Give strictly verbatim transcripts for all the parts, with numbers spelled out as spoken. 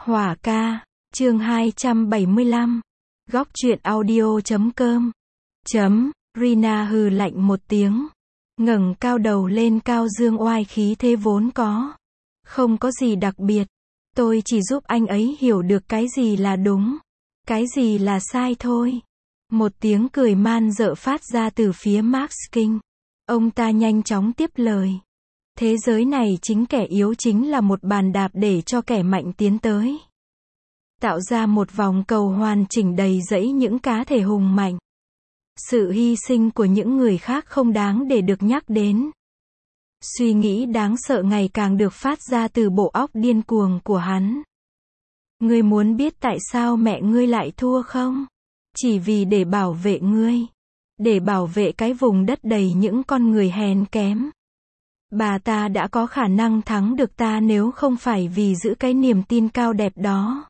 Hỏa ca, chương hai trăm bảy mươi lăm. Góc truyện audio chấm com. Chấm, Rina hừ lạnh một tiếng. Ngẩng cao đầu lên cao dương oai khí thế vốn có. Không có gì đặc biệt. Tôi chỉ giúp anh ấy hiểu được cái gì là đúng. Cái gì là sai thôi. Một tiếng cười man dợ phát ra từ phía Max King. Ông ta nhanh chóng tiếp lời. Thế giới này chính kẻ yếu chính là một bàn đạp để cho kẻ mạnh tiến tới. Tạo ra một vòng cầu hoàn chỉnh đầy rẫy những cá thể hùng mạnh. Sự hy sinh của những người khác không đáng để được nhắc đến. Suy nghĩ đáng sợ ngày càng được phát ra từ bộ óc điên cuồng của hắn. Ngươi muốn biết tại sao mẹ ngươi lại thua không? Chỉ vì để bảo vệ ngươi. Để bảo vệ cái vùng đất đầy những con người hèn kém. Bà ta đã có khả năng thắng được ta nếu không phải vì giữ cái niềm tin cao đẹp đó.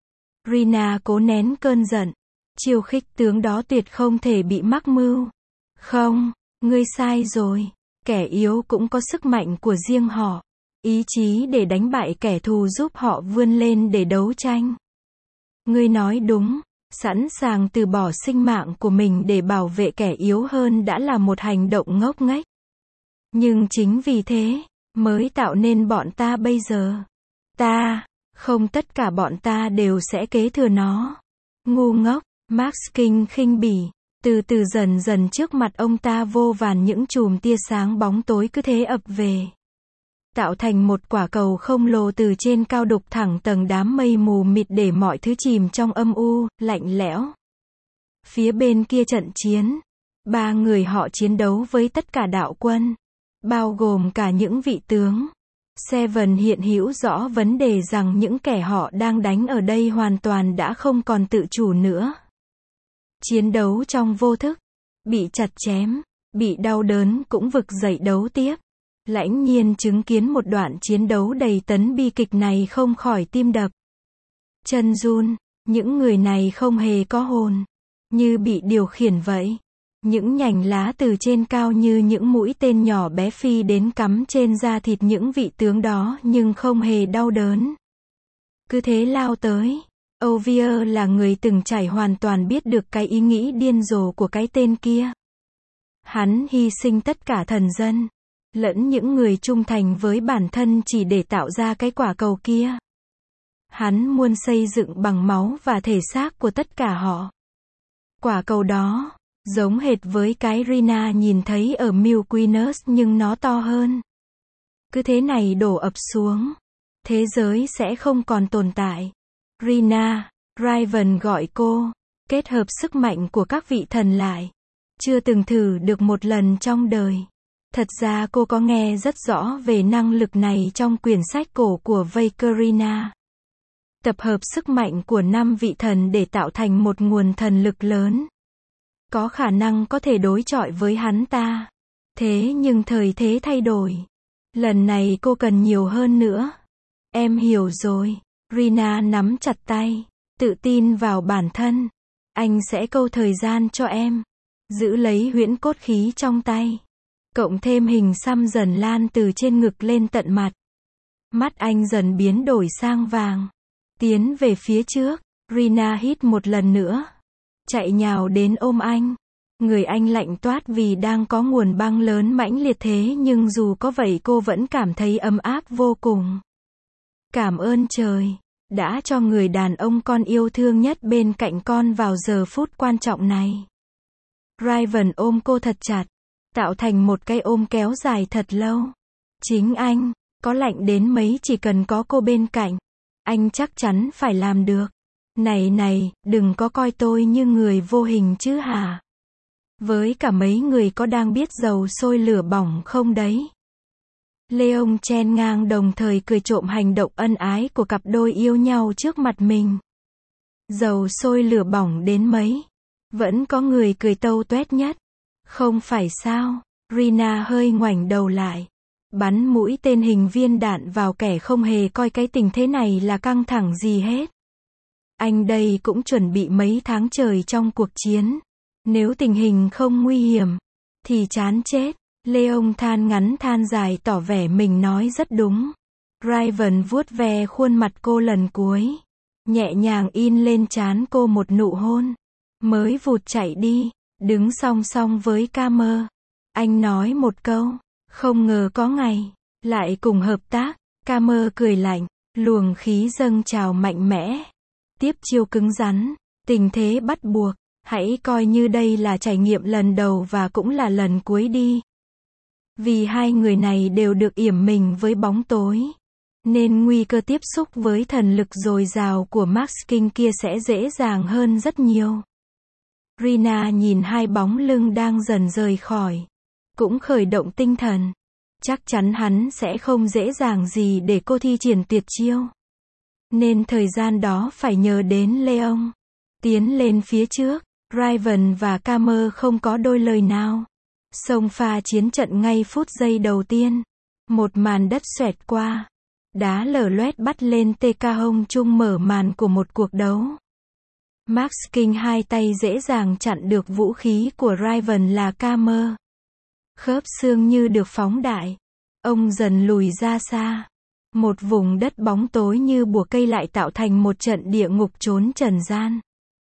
Rina cố nén cơn giận. Chiêu khích tướng đó tuyệt không thể bị mắc mưu. Không, ngươi sai rồi. Kẻ yếu cũng có sức mạnh của riêng họ. Ý chí để đánh bại kẻ thù giúp họ vươn lên để đấu tranh. Ngươi nói đúng. Sẵn sàng từ bỏ sinh mạng của mình để bảo vệ kẻ yếu hơn đã là một hành động ngốc nghếch. Nhưng chính vì thế, mới tạo nên bọn ta bây giờ. Ta, không tất cả bọn ta đều sẽ kế thừa nó. Ngu ngốc, Max King khinh bỉ. Từ từ dần dần trước mặt ông ta vô vàn những chùm tia sáng bóng tối cứ thế ập về. Tạo thành một quả cầu khổng lồ từ trên cao đục thẳng tầng đám mây mù mịt để mọi thứ chìm trong âm u, lạnh lẽo. Phía bên kia trận chiến, ba người họ chiến đấu với tất cả đạo quân, bao gồm cả những vị tướng. Seven hiện hữu rõ vấn đề rằng những kẻ họ đang đánh ở đây hoàn toàn đã không còn tự chủ nữa. Chiến đấu trong vô thức, bị chặt chém, bị đau đớn cũng vực dậy đấu tiếp. Lãnh Nhiên chứng kiến một đoạn chiến đấu đầy tấn bi kịch này không khỏi tim đập. Chân run, những người này không hề có hồn, như bị điều khiển vậy. Những nhành lá từ trên cao như những mũi tên nhỏ bé phi đến cắm trên da thịt những vị tướng đó nhưng không hề đau đớn. Cứ thế lao tới. Ovier là người từng trải hoàn toàn biết được cái ý nghĩ điên rồ của cái tên kia. Hắn hy sinh tất cả thần dân, lẫn những người trung thành với bản thân chỉ để tạo ra cái quả cầu kia. Hắn muốn xây dựng bằng máu và thể xác của tất cả họ. Quả cầu đó, giống hệt với cái Rina nhìn thấy ở Milquinus nhưng nó to hơn. Cứ thế này đổ ập xuống. Thế giới sẽ không còn tồn tại. Rina, Raven gọi cô, kết hợp sức mạnh của các vị thần lại. Chưa từng thử được một lần trong đời. Thật ra cô có nghe rất rõ về năng lực này trong quyển sách cổ của Vakerina. Tập hợp sức mạnh của năm vị thần để tạo thành một nguồn thần lực lớn. Có khả năng có thể đối chọi với hắn ta. Thế nhưng thời thế thay đổi. Lần này cô cần nhiều hơn nữa. Em hiểu rồi. Rina nắm chặt tay. Tự tin vào bản thân. Anh sẽ câu thời gian cho em. Giữ lấy huyễn cốt khí trong tay. Cộng thêm hình xăm dần lan từ trên ngực lên tận mặt. Mắt anh dần biến đổi sang vàng. Tiến về phía trước. Rina hít một lần nữa. Chạy nhào đến ôm anh. Người anh lạnh toát vì đang có nguồn băng lớn mãnh liệt thế nhưng dù có vậy cô vẫn cảm thấy ấm áp vô cùng. Cảm ơn trời, đã cho người đàn ông con yêu thương nhất bên cạnh con vào giờ phút quan trọng này. Raven ôm cô thật chặt, tạo thành một cái ôm kéo dài thật lâu. Chính anh, có lạnh đến mấy chỉ cần có cô bên cạnh, anh chắc chắn phải làm được. Này này, đừng có coi tôi như người vô hình chứ hả? Với cả mấy người có đang biết dầu sôi lửa bỏng không đấy? Leon chen ngang đồng thời cười trộm hành động ân ái của cặp đôi yêu nhau trước mặt mình. Dầu sôi lửa bỏng đến mấy, vẫn có người cười tâu tuét nhất. Không phải sao? Rina hơi ngoảnh đầu lại. Bắn mũi tên hình viên đạn vào kẻ không hề coi cái tình thế này là căng thẳng gì hết. Anh đây cũng chuẩn bị mấy tháng trời trong cuộc chiến. Nếu tình hình không nguy hiểm, thì chán chết. Leon than ngắn than dài tỏ vẻ mình nói rất đúng. Raven vuốt ve khuôn mặt cô lần cuối. nhẹ nhàng in lên trán cô một nụ hôn, mới vụt chạy đi, đứng song song với Carmer. Anh nói một câu, không ngờ có ngày, lại cùng hợp tác. Carmer cười lạnh, luồng khí dâng trào mạnh mẽ. Tiếp chiêu cứng rắn, tình thế bắt buộc, hãy coi như đây là trải nghiệm lần đầu và cũng là lần cuối đi. Vì hai người này đều được yểm mình với bóng tối, nên nguy cơ tiếp xúc với thần lực dồi dào của Max King kia sẽ dễ dàng hơn rất nhiều. Rina nhìn hai bóng lưng đang dần rời khỏi, cũng khởi động tinh thần. Chắc chắn hắn sẽ không dễ dàng gì để cô thi triển tuyệt chiêu. Nên thời gian đó phải nhờ đến Leon. Tiến lên phía trước, Raven và Carmer không có đôi lời nào. Xông pha chiến trận ngay phút giây đầu tiên. Một màn đất xoẹt qua. Đá lở loét bắt lên tê ca hông chung mở màn của một cuộc đấu. Max King hai tay dễ dàng chặn được vũ khí của Raven là Carmer. Khớp xương như được phóng đại. Ông dần lùi ra xa. Một vùng đất bóng tối như bùa cây lại tạo thành một trận địa ngục trốn trần gian.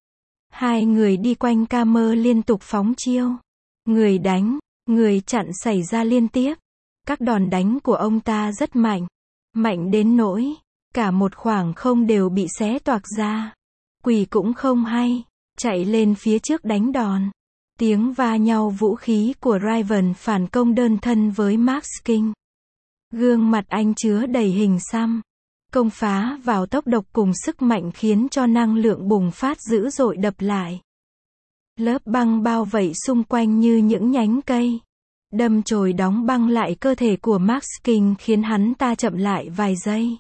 Hai người đi quanh Carmer liên tục phóng chiêu. Người đánh, người chặn xảy ra liên tiếp. Các đòn đánh của ông ta rất mạnh. Mạnh đến nỗi, cả một khoảng không đều bị xé toạc ra. Quỷ cũng không hay, chạy lên phía trước đánh đòn. Tiếng va nhau vũ khí của Raven phản công đơn thân với Max King. Gương mặt anh chứa đầy hình xăm. Công phá vào tốc độc cùng sức mạnh khiến cho năng lượng bùng phát dữ dội đập lại. Lớp băng bao vây xung quanh như những nhánh cây. Đâm chồi đóng băng lại cơ thể của Max King khiến hắn ta chậm lại vài giây.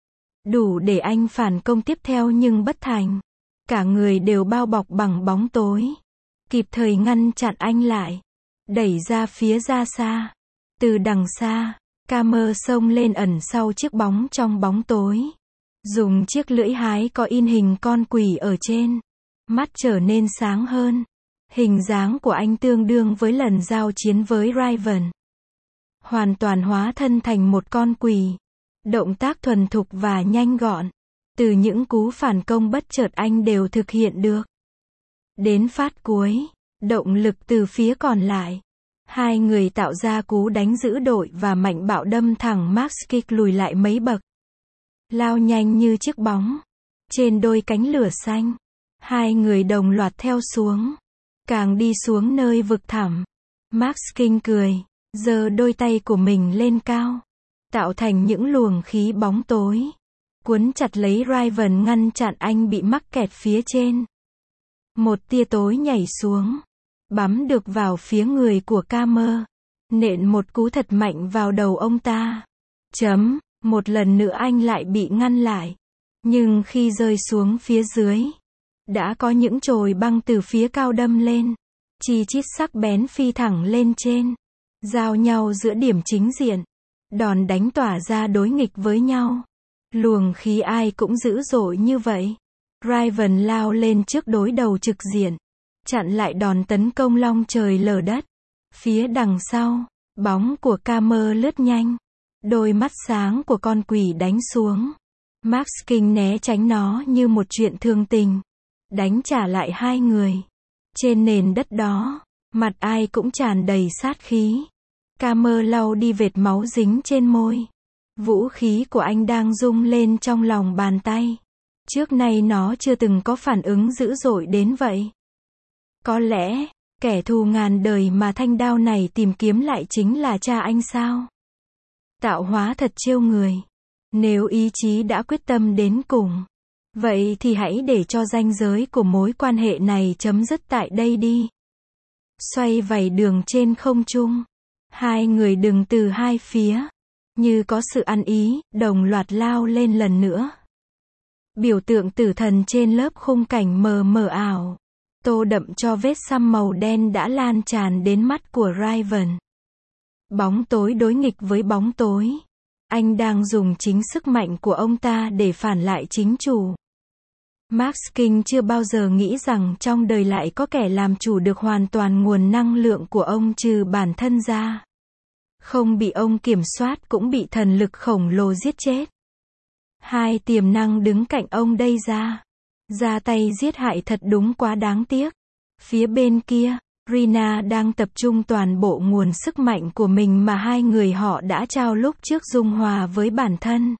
Đủ để anh phản công tiếp theo nhưng bất thành. Cả người đều bao bọc bằng bóng tối. Kịp thời ngăn chặn anh lại. Đẩy ra phía ra xa. Từ đằng xa, Carmer xông lên ẩn sau chiếc bóng trong bóng tối. Dùng chiếc lưỡi hái có in hình con quỷ ở trên. Mắt trở nên sáng hơn. Hình dáng của anh tương đương với lần giao chiến với Raven. Hoàn toàn hóa thân thành một con quỷ. Động tác thuần thục và nhanh gọn. Từ những cú phản công bất chợt anh đều thực hiện được. Đến phát cuối, động lực từ phía còn lại. Hai người tạo ra cú đánh giữ đội và mạnh bạo đâm thẳng Max King lùi lại mấy bậc. Lao nhanh như chiếc bóng. Trên đôi cánh lửa xanh. Hai người đồng loạt theo xuống. Càng đi xuống nơi vực thẳm. Max King cười. Giơ đôi tay của mình lên cao. Tạo thành những luồng khí bóng tối. Cuốn chặt lấy Raven ngăn chặn anh bị mắc kẹt phía trên. Một tia tối nhảy xuống. Bắm được vào phía người của Carmer. Nện một cú thật mạnh vào đầu ông ta. Chấm. Một lần nữa anh lại bị ngăn lại. Nhưng khi rơi xuống phía dưới, đã có những chồi băng từ phía cao đâm lên. Chi chít sắc bén phi thẳng lên trên. Giao nhau giữa điểm chính diện. Đòn đánh tỏa ra đối nghịch với nhau. Luồng khí ai cũng dữ dội như vậy. Raven lao lên trước đối đầu trực diện. Chặn lại đòn tấn công long trời lở đất. Phía đằng sau, bóng của Carmer lướt nhanh. Đôi mắt sáng của con quỷ đánh xuống. Max King né tránh nó như một chuyện thương tình. Đánh trả lại hai người. Trên nền đất đó, mặt ai cũng tràn đầy sát khí. Carmer lau đi vệt máu dính trên môi. Vũ khí của anh đang rung lên trong lòng bàn tay. Trước nay nó chưa từng có phản ứng dữ dội đến vậy. Có lẽ, kẻ thù ngàn đời mà thanh đao này tìm kiếm lại chính là cha anh sao? Tạo hóa thật trêu người. Nếu ý chí đã quyết tâm đến cùng, vậy thì hãy để cho ranh giới của mối quan hệ này chấm dứt tại đây đi. Xoay vài đường trên không trung. Hai người đứng từ hai phía. Như có sự ăn ý, đồng loạt lao lên lần nữa. Biểu tượng tử thần trên lớp khung cảnh mờ mờ ảo. Tô đậm cho vết xăm màu đen đã lan tràn đến mắt của Raven. Bóng tối đối nghịch với bóng tối. Anh đang dùng chính sức mạnh của ông ta để phản lại chính chủ. Max King chưa bao giờ nghĩ rằng trong đời lại có kẻ làm chủ được hoàn toàn nguồn năng lượng của ông trừ bản thân ra. Không bị ông kiểm soát cũng bị thần lực khổng lồ giết chết. Hai tiềm năng đứng cạnh ông đây ra. Ra tay giết hại thật đúng quá đáng tiếc. Phía bên kia, Rina đang tập trung toàn bộ nguồn sức mạnh của mình mà hai người họ đã trao lúc trước dung hòa với bản thân.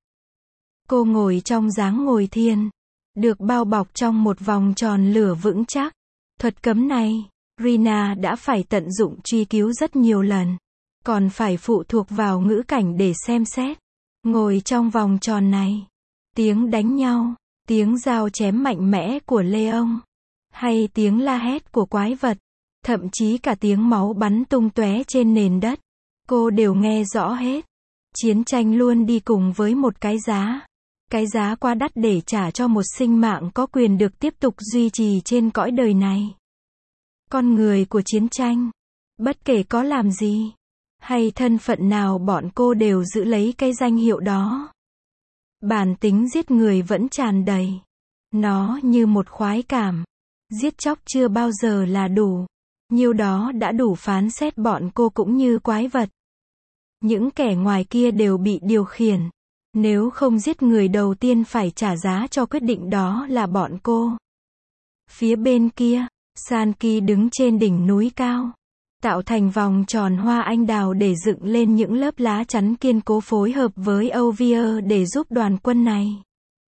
Cô ngồi trong dáng ngồi thiền, được bao bọc trong một vòng tròn lửa vững chắc. Thuật cấm này, Rina đã phải tận dụng truy cứu rất nhiều lần, còn phải phụ thuộc vào ngữ cảnh để xem xét. Ngồi trong vòng tròn này, tiếng đánh nhau, tiếng dao chém mạnh mẽ của Leon, hay tiếng la hét của quái vật, thậm chí cả tiếng máu bắn tung tóe trên nền đất, cô đều nghe rõ hết. Chiến tranh luôn đi cùng với một cái giá. Cái giá quá đắt để trả cho một sinh mạng có quyền được tiếp tục duy trì trên cõi đời này. Con người của chiến tranh, bất kể có làm gì, hay thân phận nào bọn cô đều giữ lấy cái danh hiệu đó. Bản tính giết người vẫn tràn đầy. Nó như một khoái cảm. Giết chóc chưa bao giờ là đủ. Nhiêu đó đã đủ phán xét bọn cô cũng như quái vật. Những kẻ ngoài kia đều bị điều khiển. Nếu không giết người đầu tiên phải trả giá cho quyết định đó là bọn cô. Phía bên kia, Sanki đứng trên đỉnh núi cao, tạo thành vòng tròn hoa anh đào để dựng lên những lớp lá chắn kiên cố phối hợp với Ovier để giúp đoàn quân này.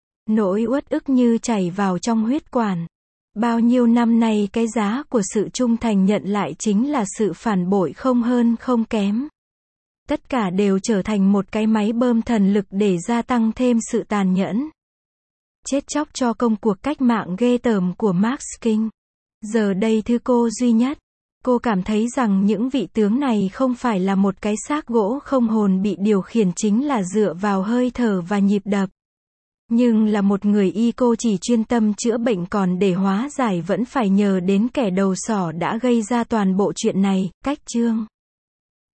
Nỗi uất ức như chảy vào trong huyết quản. Bao nhiêu năm nay cái giá của sự trung thành nhận lại chính là sự phản bội không hơn không kém. Tất cả đều trở thành một cái máy bơm thần lực để gia tăng thêm sự tàn nhẫn. Chết chóc cho công cuộc cách mạng ghê tởm của Max King. Giờ đây thứ cô duy nhất, cô cảm thấy rằng những vị tướng này không phải là một cái xác gỗ không hồn bị điều khiển chính là dựa vào hơi thở và nhịp đập. Nhưng là một người y cô chỉ chuyên tâm chữa bệnh, còn để hóa giải vẫn phải nhờ đến kẻ đầu sỏ đã gây ra toàn bộ chuyện này, Cách Trương.